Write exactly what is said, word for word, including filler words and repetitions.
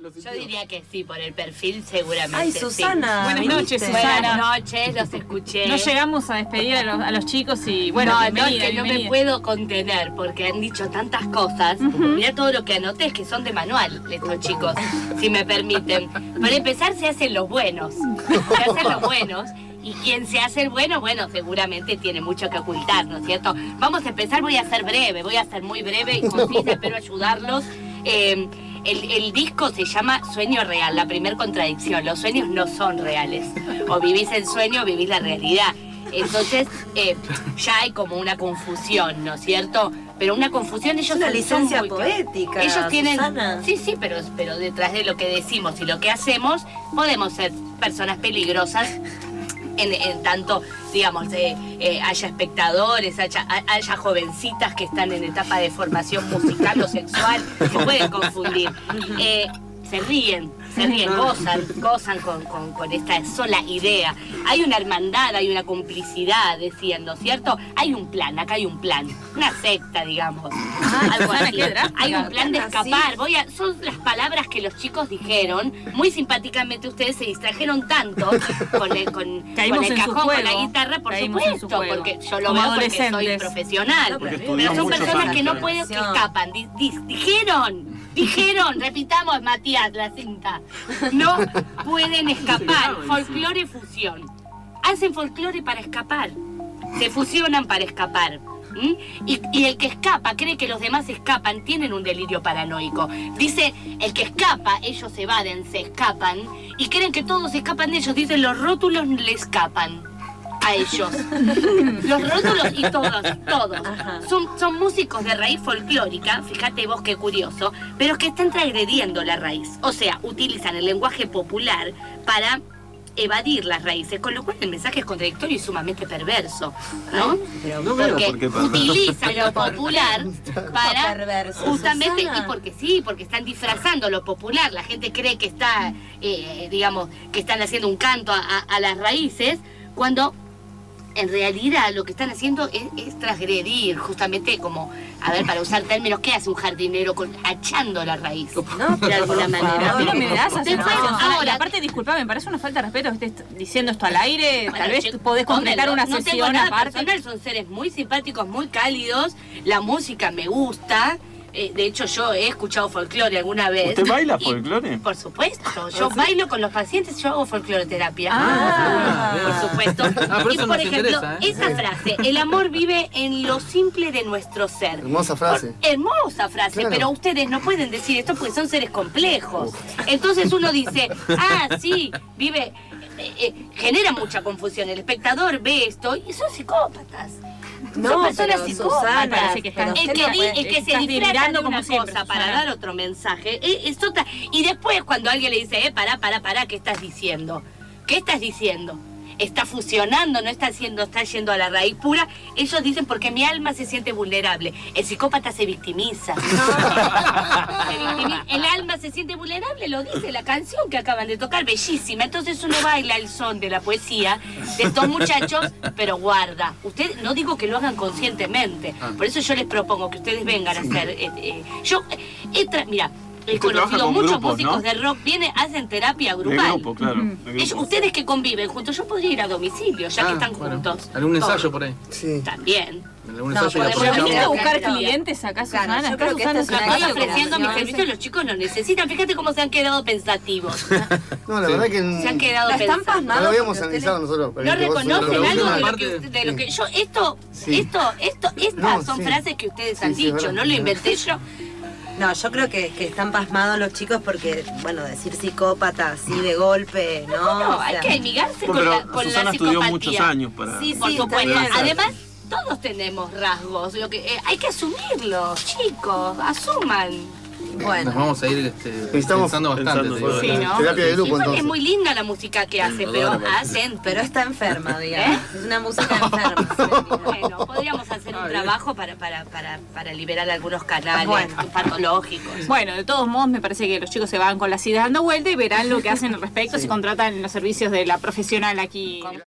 Yo diría que sí, por el perfil seguramente. Ay, Susana. Sí. Buenas noches, Buenas Susana. noches, los escuché. No llegamos a despedir a los, a los chicos y bueno, no, no, es bienvenida, que no me bienvenida. puedo contener porque han dicho tantas cosas. Uh-huh. Mirá todo lo que anoté, es que son de manual estos chicos, si me permiten. Para empezar, se hacen los buenos. Se hacen los buenos. Y quien se hace el bueno, bueno, seguramente tiene mucho que ocultar, ¿no es cierto? Vamos a empezar, voy a ser breve, voy a ser muy breve y concisa, espero ayudarlos. Eh, el, el disco se llama Sueño Real, la primer contradicción. Los sueños no son reales. O vivís el sueño o vivís la realidad. Entonces, eh, ya hay como una confusión, ¿no es cierto? Pero una confusión, ellos es una son licencia muy, poética. ellos tienen, Susana. sí, sí, pero, pero detrás de lo que decimos y lo que hacemos, podemos ser personas peligrosas. En, en tanto, digamos, eh, eh, haya espectadores, haya, haya jovencitas que están en etapa de formación musical o sexual, se pueden confundir. Eh, se ríen, se ríen, gozan, gozan con, con, con esta sola idea. Hay una hermandad, hay una complicidad, decían, ¿no es cierto? Hay un plan, acá hay un plan, una secta, digamos. Ah, Algo así. qué drástica. Hay un plan de escapar. Voy a, son las palabras que los chicos dijeron. Muy simpáticamente ustedes se distrajeron tanto con el, con, con el cajón, con la guitarra, por Caímos supuesto, porque yo lo Como veo porque soy adolescentes. profesional. No, pero Pero son muchos personas años que no también. pueden, que escapan. Di- di- dijeron. Dijeron, repitamos, Matías, la cinta. No pueden escapar. Folclore fusión. Hacen folclore para escapar. Se fusionan para escapar. ¿Mm? Y, y el que escapa cree que los demás escapan, tienen un delirio paranoico. Dice, el que escapa, ellos se evaden, se escapan, y creen que todos escapan de ellos. Dicen, los rótulos le escapan a ellos. Los rótulos y todos, todos. Son, son músicos de raíz folclórica, fíjate vos qué curioso, pero que están transgrediendo la raíz. O sea, utilizan el lenguaje popular para evadir las raíces, con lo cual el mensaje es contradictorio y sumamente perverso, ¿no? Pero No veo Porque por qué perverso. utilizan lo popular para perverso, justamente, Susana. y porque sí, porque están disfrazando lo popular, la gente cree que está, eh, digamos, que están haciendo un canto a, a, a las raíces, cuando en realidad lo que están haciendo es, es transgredir, justamente como, a ver, para usar términos, ¿qué hace un jardinero con, achando la raíz? No, De alguna manera. A mí no me das así. Después, No. ahora- Y aparte, disculpame, me parece una falta de respeto que estés diciendo esto al aire. Bueno, Tal vez che, podés completar hombre, una no, no tengo sesión nada aparte. personal, son seres muy simpáticos, muy cálidos, la música me gusta. Eh, de hecho, yo he escuchado folclore alguna vez. ¿Usted baila Y, folclore? por supuesto. Yo bailo con los pacientes, yo hago folcloreterapia. Ah. Por supuesto. Ah, pero y eso por nos ejemplo, interesa, ¿eh? esa frase, el amor vive en lo simple de nuestro ser. Hermosa frase. Por- hermosa frase, Claro. pero ustedes no pueden decir esto porque son seres complejos. Entonces uno dice, ah, sí, vive, eh, eh, genera mucha confusión. El espectador ve esto y son psicópatas. No, son personas pero, psicópatas. Susana, parece que están- el pero que, usted no di- puede- el que se estás disfraza de delirando una como siempre, cosa para Susana. dar otro mensaje es, es otra. Y después cuando alguien le dice, eh, pará, pará, pará, ¿qué estás diciendo? ¿Qué estás diciendo? Está fusionando, no está haciendo, está yendo a la raíz pura. Ellos dicen porque mi alma se siente vulnerable. El psicópata se victimiza. Se victimiza. El alma se siente vulnerable, lo dice la canción que acaban de tocar, bellísima. Entonces uno baila el son de la poesía de estos muchachos, pero guarda. Usted, no digo que lo hagan conscientemente. Por eso yo les propongo que ustedes vengan a hacer. Eh, eh, yo, eh, tra- mira. He Usted trabaja conocido con muchos grupos, músicos ¿no? de rock, vienen, hacen terapia De grupal. grupo, claro. de Ellos- grupo. ustedes que conviven juntos, yo podría ir a domicilio, ya que Ah, están bueno. juntos. ¿Algún ensayo Todos. por ahí? Sí. También. ¿Algún No, ensayo y podemos Pero apoyamos? venir a buscar Claro. clientes acá, Claro, Susana. yo Acá creo que Susana esta es es una Estoy cosa ofreciendo mis como- servicios, los chicos lo necesitan. Fíjate cómo se han quedado pensativos. No, la Sí. verdad que Se han quedado La están pensando. no pasmados lo habíamos porque analizado ustedes- nosotros. pero No que vos sos reconocen la algo de última. lo que, usted- de lo que yo, esto, Sí. esto, esto, estas No, son sí. frases que ustedes Sí, han sí, es dicho, verdad. no lo inventé yo. No, yo creo que, que están pasmados los chicos porque, bueno, decir psicópata así de golpe, ¿no? No, O hay sea, que amigarse No, con, la, pero con Susana la estudió psicopatía. muchos años para... Sí, Por sí, supuesto. está bien. Además, todos tenemos rasgos. Lo que, eh, hay que asumirlo, chicos, asuman. Nos Bueno, vamos a ir este, Estamos pensando bastante. pensando, te digo, Sí, ¿verdad? ¿no? Terapia de grupo, Igual es entonces. muy linda la música que hace, pero hacen. pero está enferma, digamos. Es una música enferma. Bueno, podríamos hacer un Ah, trabajo para, para, para, para liberar algunos canales Bueno. patológicos. Bueno, de todos modos, me parece que los chicos se van con las ideas dando vuelta y verán lo que hacen al respecto si contratan los servicios de la profesional aquí.